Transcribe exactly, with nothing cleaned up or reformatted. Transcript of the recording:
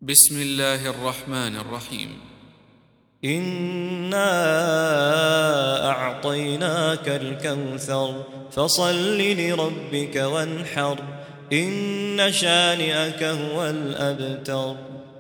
بسم الله الرحمن الرحيم. إنا أعطيناك الكوثر فصل لربك وانحر إن شانئك هو الأبتر.